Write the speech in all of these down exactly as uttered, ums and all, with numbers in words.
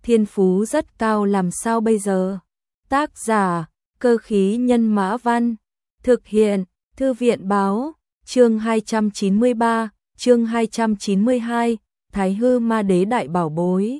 thiên phú rất cao làm sao bây giờ? Tác giả, Cơ khí nhân mã văn, thực hiện, Thư viện báo, chương hai trăm chín mươi ba, chương hai trăm chín mươi hai, Thái Hư Ma Đế đại bảo bối.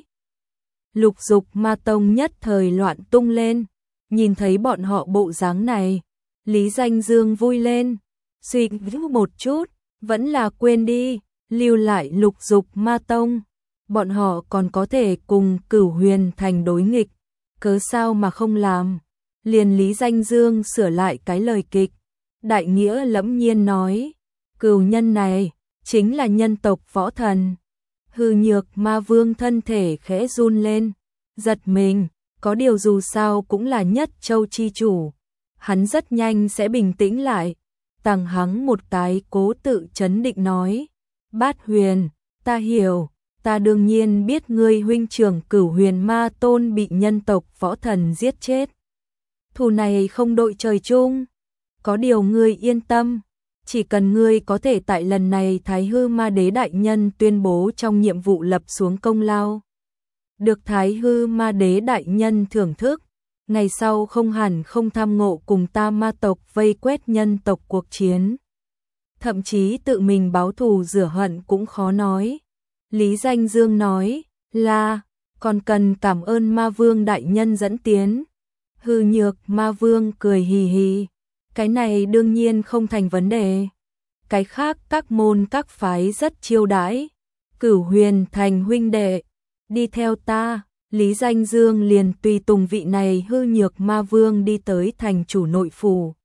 Lục Dục Ma Tông nhất thời loạn tung lên, nhìn thấy bọn họ bộ dáng này, Lý Danh Dương vui lên, suy nghĩ một chút, vẫn là quên đi, lưu lại Lục Dục Ma Tông, bọn họ còn có thể cùng Cửu Huyền Thành đối nghịch, cớ sao mà không làm. Liền Lý Danh Dương sửa lại cái lời kịch, đại nghĩa lẫm nhiên nói, cửu nhân này chính là nhân tộc võ thần. Hư Nhược Ma Vương thân thể khẽ run lên, giật mình, có điều dù sao cũng là Nhất Châu chi chủ, hắn rất nhanh sẽ bình tĩnh lại, tằng hắng một cái cố tự trấn định nói, Bát Huyền, ta hiểu, ta đương nhiên biết ngươi huynh trưởng Cửu Huyền Ma Tôn bị nhân tộc võ thần giết chết. Thù này không đội trời chung, có điều ngươi yên tâm, chỉ cần ngươi có thể tại lần này Thái Hư Ma Đế đại nhân tuyên bố trong nhiệm vụ lập xuống công lao, được Thái Hư Ma Đế đại nhân thưởng thức, ngày sau không hẳn không tham ngộ cùng ta ma tộc vây quét nhân tộc cuộc chiến. Thậm chí tự mình báo thù rửa hận cũng khó nói. Lý Danh Dương nói, là, còn cần cảm ơn Ma Vương đại nhân dẫn tiến. Hư Nhược Ma Vương cười hì hì, cái này đương nhiên không thành vấn đề. Cái khác các môn các phái rất chiêu đãi. Cửu Huyền Thành huynh đệ, đi theo ta. Lý Danh Dương liền tùy tùng vị này Hư Nhược Ma Vương đi tới thành chủ nội phủ.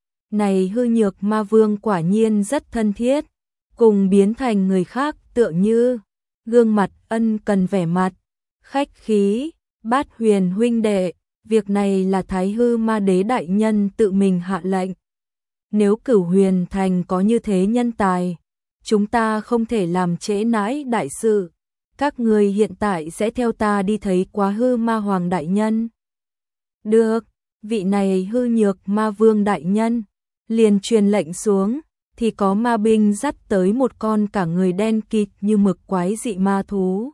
Này Hư Nhược Ma Vương quả nhiên rất thân thiết, cùng biến thành người khác tựa như gương mặt ân cần vẻ mặt khách khí. Bát Huyền huynh đệ, việc này là Thái Hư Ma Đế đại nhân tự mình hạ lệnh. Nếu Cửu Huyền Thành có như thế nhân tài, chúng ta không thể làm trễ nãi đại sự. Các người hiện tại sẽ theo ta đi thấy Quá Hư Ma Hoàng đại nhân. Được, vị này Hư Nhược Ma Vương đại nhân liền truyền lệnh xuống, thì có ma binh dắt tới một con cả người đen kịt như mực quái dị ma thú.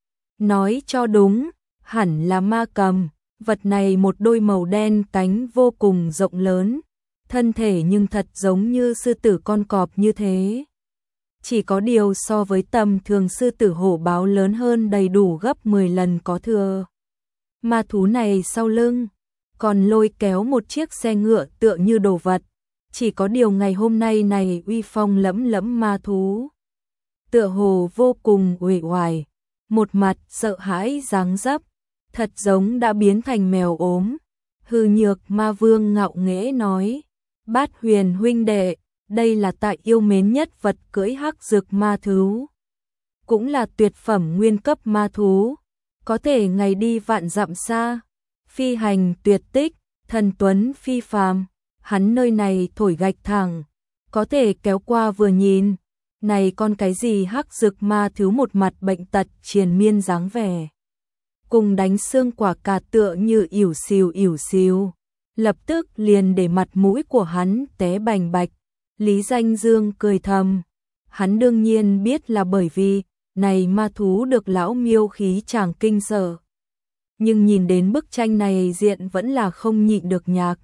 Nói cho đúng, hẳn là ma cầm. Vật này một đôi màu đen cánh vô cùng rộng lớn, thân thể nhưng thật giống như sư tử con cọp như thế. Chỉ có điều so với tầm thường sư tử hổ báo lớn hơn đầy đủ gấp mười lần có thừa. Ma thú này sau lưng còn lôi kéo một chiếc xe ngựa tựa như đồ vật. Chỉ có điều ngày hôm nay này uy phong lẫm lẫm ma thú, tựa hồ vô cùng uể oải, một mặt sợ hãi dáng dấp, thật giống đã biến thành mèo ốm. Hư Nhược Ma Vương ngạo nghễ nói, Bát Huyền huynh đệ, đây là tại yêu mến nhất vật cưỡi hắc dược ma thú, cũng là tuyệt phẩm nguyên cấp ma thú, có thể ngày đi vạn dặm xa, phi hành tuyệt tích, thần tuấn phi phàm. Hắn nơi này thổi gạch thẳng, có thể kéo qua vừa nhìn, này con cái gì hắc dược ma thú một mặt bệnh tật triền miên dáng vẻ, cùng đánh xương quả cà tựa như ỉu xìu ỉu xìu, lập tức liền để mặt mũi của hắn té bành bạch. Lý Danh Dương cười thầm, hắn đương nhiên biết là bởi vì này ma thú được lão miêu khí chàng kinh sợ, nhưng nhìn đến bức tranh này diện vẫn là không nhịn được nhạc.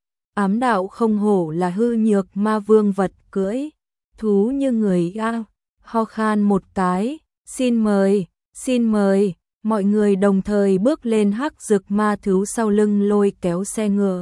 Ám đạo không hổ là Hư Nhược Ma Vương vật cưỡi, thú như người a. Ho khan một cái, xin mời, xin mời. Mọi người đồng thời bước lên hắc dược ma thú sau lưng lôi kéo xe ngựa.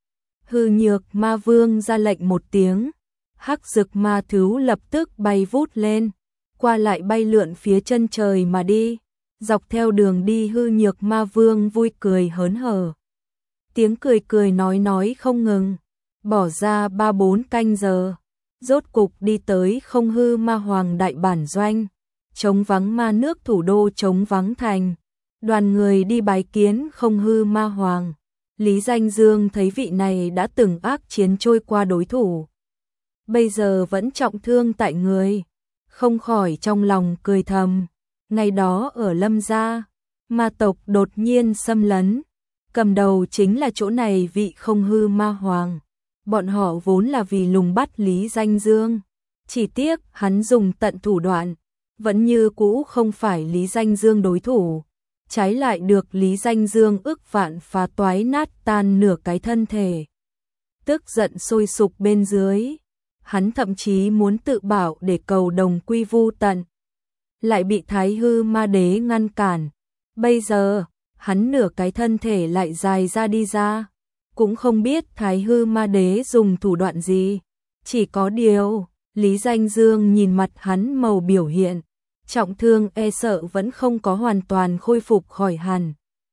Hư Nhược Ma Vương ra lệnh một tiếng, hắc dược ma thú lập tức bay vút lên, qua lại bay lượn phía chân trời mà đi. Dọc theo đường đi Hư Nhược Ma Vương vui cười hớn hở, tiếng cười cười nói nói không ngừng, bỏ ra ba bốn canh giờ, rốt cục đi tới Không Hư Ma Hoàng đại bản doanh, trống vắng ma nước thủ đô trống vắng thành. Đoàn người đi bái kiến Không Hư Ma Hoàng. Lý Danh Dương thấy vị này đã từng ác chiến trôi qua đối thủ, bây giờ vẫn trọng thương tại người, không khỏi trong lòng cười thầm. Ngày đó ở Lâm gia, ma tộc đột nhiên xâm lấn, cầm đầu chính là chỗ này vị Không Hư Ma Hoàng. Bọn họ vốn là vì lùng bắt Lý Danh Dương, chỉ tiếc hắn dùng tận thủ đoạn, vẫn như cũ không phải Lý Danh Dương đối thủ. trái lại được Lý Danh Dương ức vạn phá toái nát tan nửa cái thân thể. Tức giận sôi sục bên dưới, hắn thậm chí muốn tự bảo để cầu đồng quy vu tận, lại bị Thái Hư Ma Đế ngăn cản. Bây giờ, hắn nửa cái thân thể lại dài ra đi ra, cũng không biết Thái Hư Ma Đế dùng thủ đoạn gì. Chỉ có điều, Lý Danh Dương nhìn mặt hắn màu biểu hiện, trọng thương e sợ vẫn không có hoàn toàn khôi phục khỏi hẳn.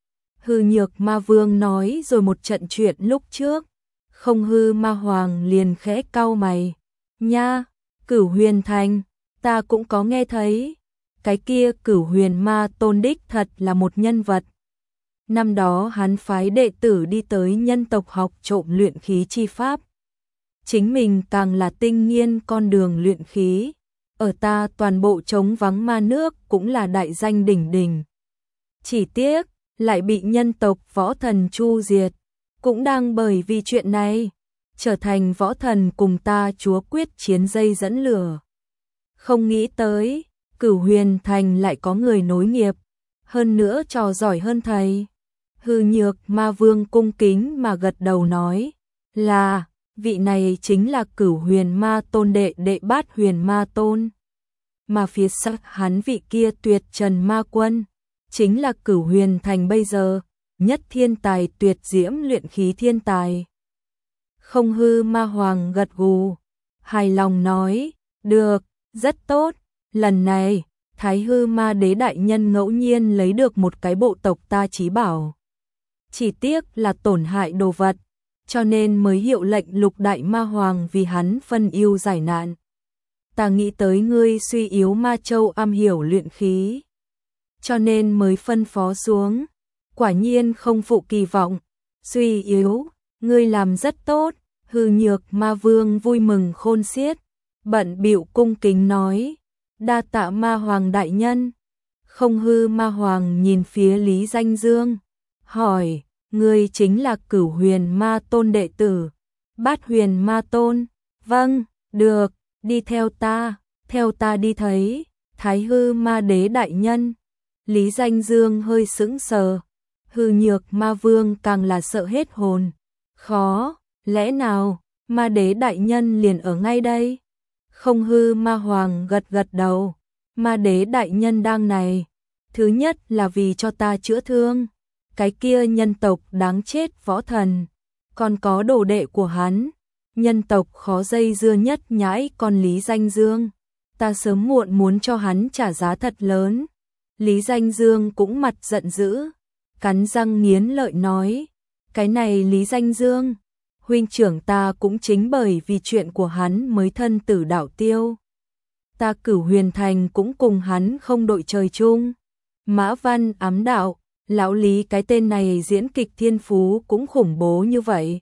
Hư Nhược Ma Vương nói rồi một trận chuyện lúc trước, Không Hư Ma Hoàng liền khẽ cau mày. Nha, Cửu Huyền Thành, ta cũng có nghe thấy. Cái kia Cửu Huyền Ma Tôn đích thật là một nhân vật. Năm đó hắn phái đệ tử đi tới nhân tộc học trộm luyện khí chi pháp. Chính mình càng là tinh nghiên con đường luyện khí. Ở ta toàn bộ trống vắng ma nước cũng là đại danh đỉnh đỉnh. Chỉ tiếc, lại bị nhân tộc võ thần chu diệt. Cũng đang bởi vì chuyện này, trở thành võ thần cùng ta chúa quyết chiến dây dẫn lửa. Không nghĩ tới, Cửu Huyền Thành lại có người nối nghiệp, hơn nữa trò giỏi hơn thầy. Hư Nhược Ma Vương cung kính mà gật đầu nói, là, vị này chính là Cửu Huyền Ma Tôn đệ đệ Bát Huyền Ma Tôn. Mà phía sau hắn vị kia Tuyệt Trần Ma Quân, chính là Cửu Huyền Thành bây giờ, nhất thiên tài tuyệt diễm luyện khí thiên tài. Không Hư Ma Hoàng gật gù, hài lòng nói, được, rất tốt, lần này, Thái Hư Ma Đế đại nhân ngẫu nhiên lấy được một cái bộ tộc ta chí bảo. Chỉ tiếc là tổn hại đồ vật, cho nên mới hiệu lệnh Lục Đại Ma Hoàng vì hắn phân ưu giải nạn. Ta nghĩ tới ngươi suy yếu Ma Châu am hiểu luyện khí, cho nên mới phân phó xuống. Quả nhiên không phụ kỳ vọng, suy yếu, ngươi làm rất tốt. Hư Nhược Ma Vương vui mừng khôn xiết, bận bịu cung kính nói, đa tạ Ma Hoàng đại nhân. Không Hư Ma Hoàng nhìn phía Lý Danh Dương, hỏi, ngươi chính là Cửu Huyền Ma Tôn đệ tử? Bát Huyền Ma Tôn, vâng, được, đi theo ta, theo ta đi thấy Thái Hư Ma Đế đại nhân. Lý Danh Dương hơi sững sờ, Hư Nhược Ma Vương càng là sợ hết hồn. Khó, lẽ nào Ma Đế đại nhân liền ở ngay đây? Không Hư Ma Hoàng gật gật đầu, Ma Đế đại nhân đang này, thứ nhất là vì cho ta chữa thương, cái kia nhân tộc đáng chết võ thần, còn có đồ đệ của hắn, nhân tộc khó dây dưa nhất nhãi con Lý Danh Dương, ta sớm muộn muốn cho hắn trả giá thật lớn. Lý Danh Dương cũng mặt giận dữ, cắn răng nghiến lợi nói, cái này Lý Danh Dương, huynh trưởng ta cũng chính bởi vì chuyện của hắn mới thân tử đạo tiêu. Ta Cửu Huyền Thành cũng cùng hắn không đội trời chung. Mã Văn ám đạo, lão Lý cái tên này diễn kịch thiên phú cũng khủng bố như vậy.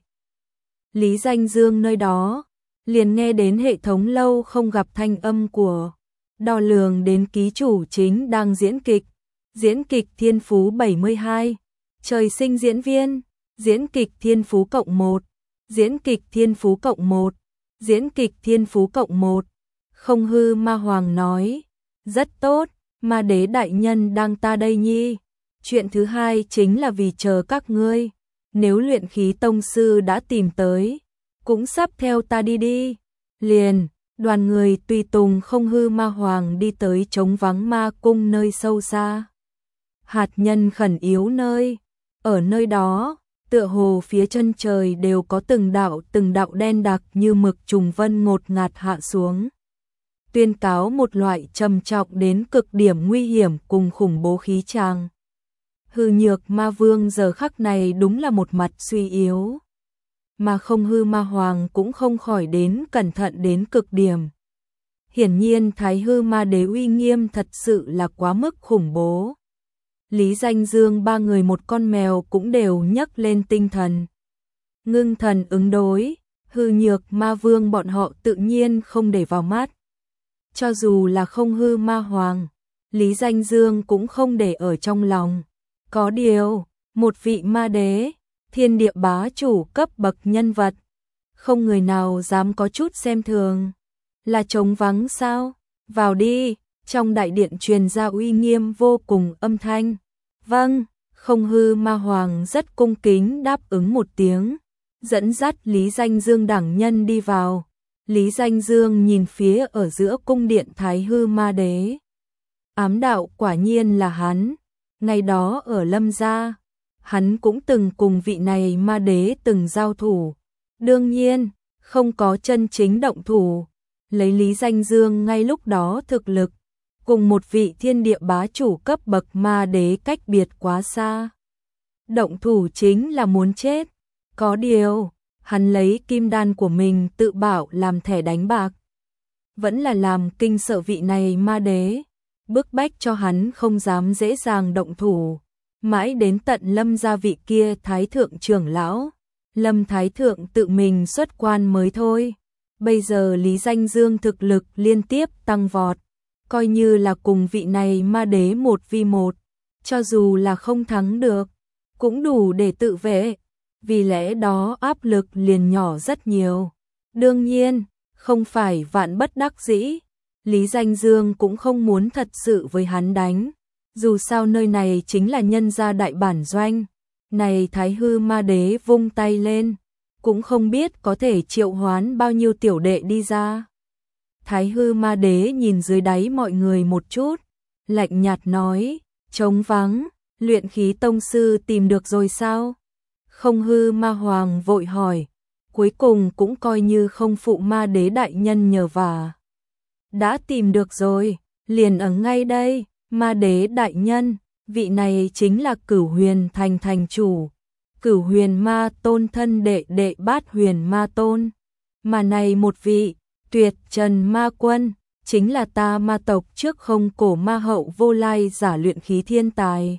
Lý Danh Dương nơi đó, liền nghe đến hệ thống lâu không gặp thanh âm của đo lường đến ký chủ chính đang diễn kịch. Diễn kịch thiên phú bảy mươi hai, trời sinh diễn viên, diễn kịch thiên phú cộng một, diễn kịch thiên phú cộng một, diễn kịch thiên phú cộng một. Không Hư Ma Hoàng nói, rất tốt, Ma Đế đại nhân đang ta đây nhi. Chuyện thứ hai chính là vì chờ các ngươi, nếu luyện khí tông sư đã tìm tới, cũng sắp theo ta đi đi. Liền, đoàn người tùy tùng Không Hư Ma Hoàng đi tới trống vắng ma cung nơi sâu xa. Hạt nhân khẩn yếu nơi, ở nơi đó, tựa hồ phía chân trời đều có từng đạo từng đạo đen đặc như mực trùng vân ngột ngạt hạ xuống. Tuyên cáo một loại trầm trọng đến cực điểm nguy hiểm cùng khủng bố khí tràng. Hư Nhược Ma Vương giờ khắc này đúng là một mặt suy yếu. Mà Không Hư Ma Hoàng cũng không khỏi đến cẩn thận đến cực điểm. Hiển nhiên Thái Hư Ma Đế uy nghiêm thật sự là quá mức khủng bố. Lý Danh Dương ba người một con mèo cũng đều nhấc lên tinh thần. Ngưng thần ứng đối, Hư Nhược Ma Vương bọn họ tự nhiên không để vào mắt. Cho dù là Không Hư Ma Hoàng, Lý Danh Dương cũng không để ở trong lòng. Có điều, một vị ma đế, thiên địa bá chủ cấp bậc nhân vật, không người nào dám có chút xem thường. Là trống vắng sao? Vào đi, trong đại điện truyền ra uy nghiêm vô cùng âm thanh. Vâng, Không Hư Ma Hoàng rất cung kính đáp ứng một tiếng, dẫn dắt Lý Danh Dương đẳng nhân đi vào. Lý Danh Dương nhìn phía ở giữa cung điện Thái Hư Ma Đế. Ám đạo quả nhiên là hắn, ngày đó ở Lâm gia, hắn cũng từng cùng vị này ma đế từng giao thủ. Đương nhiên, không có chân chính động thủ, lấy Lý Danh Dương ngay lúc đó thực lực, cùng một vị thiên địa bá chủ cấp bậc ma đế cách biệt quá xa. Động thủ chính là muốn chết, có điều, hắn lấy kim đan của mình tự bảo làm thẻ đánh bạc. Vẫn là làm kinh sợ vị này ma đế, bức bách cho hắn không dám dễ dàng động thủ. Mãi đến tận Lâm gia vị kia Thái Thượng trưởng lão, Lâm Thái Thượng tự mình xuất quan mới thôi. Bây giờ Lý Danh Dương thực lực liên tiếp tăng vọt, coi như là cùng vị này ma đế một vi một, cho dù là không thắng được, cũng đủ để tự vệ, vì lẽ đó áp lực liền nhỏ rất nhiều. Đương nhiên, không phải vạn bất đắc dĩ, Lý Danh Dương cũng không muốn thật sự với hắn đánh, dù sao nơi này chính là nhân gia đại bản doanh. Này Thái Hư Ma Đế vung tay lên, cũng không biết có thể triệu hoán bao nhiêu tiểu đệ đi ra. Thái Hư Ma Đế nhìn dưới đáy mọi người một chút, lạnh nhạt nói, trống vắng, luyện khí tông sư tìm được rồi sao? Không Hư Ma Hoàng vội hỏi, cuối cùng cũng coi như không phụ Ma Đế đại nhân nhờ vả. Đã tìm được rồi, liền ở ngay đây, Ma Đế đại nhân, vị này chính là Cửu Huyền Thành thành chủ, Cửu Huyền Ma Tôn thân đệ đệ Bát Huyền Ma Tôn, mà này một vị, Tuyệt Trần Ma Quân, chính là ta ma tộc trước không cổ ma hậu vô lai giả luyện khí thiên tài.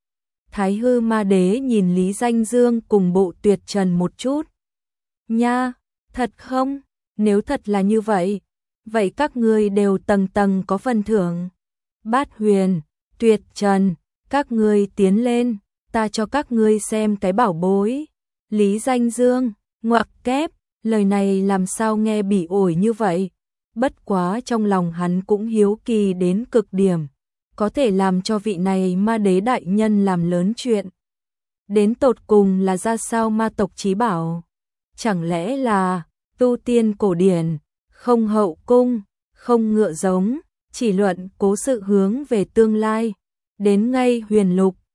Thái Hư Ma Đế nhìn Lý Danh Dương cùng bộ Tuyệt Trần một chút. Nha, thật không? Nếu thật là như vậy, vậy các ngươi đều tầng tầng có phần thưởng. Bát Huyền, Tuyệt Trần, các ngươi tiến lên, ta cho các ngươi xem cái bảo bối. Lý Danh Dương, ngoặc kép, lời này làm sao nghe bỉ ổi như vậy? Bất quá trong lòng hắn cũng hiếu kỳ đến cực điểm, có thể làm cho vị này ma đế đại nhân làm lớn chuyện. Đến tột cùng là ra sao ma tộc chí bảo? Chẳng lẽ là tu tiên cổ điển, không hậu cung, không ngựa giống, chỉ luận cố sự hướng về tương lai, đến ngay huyền lục,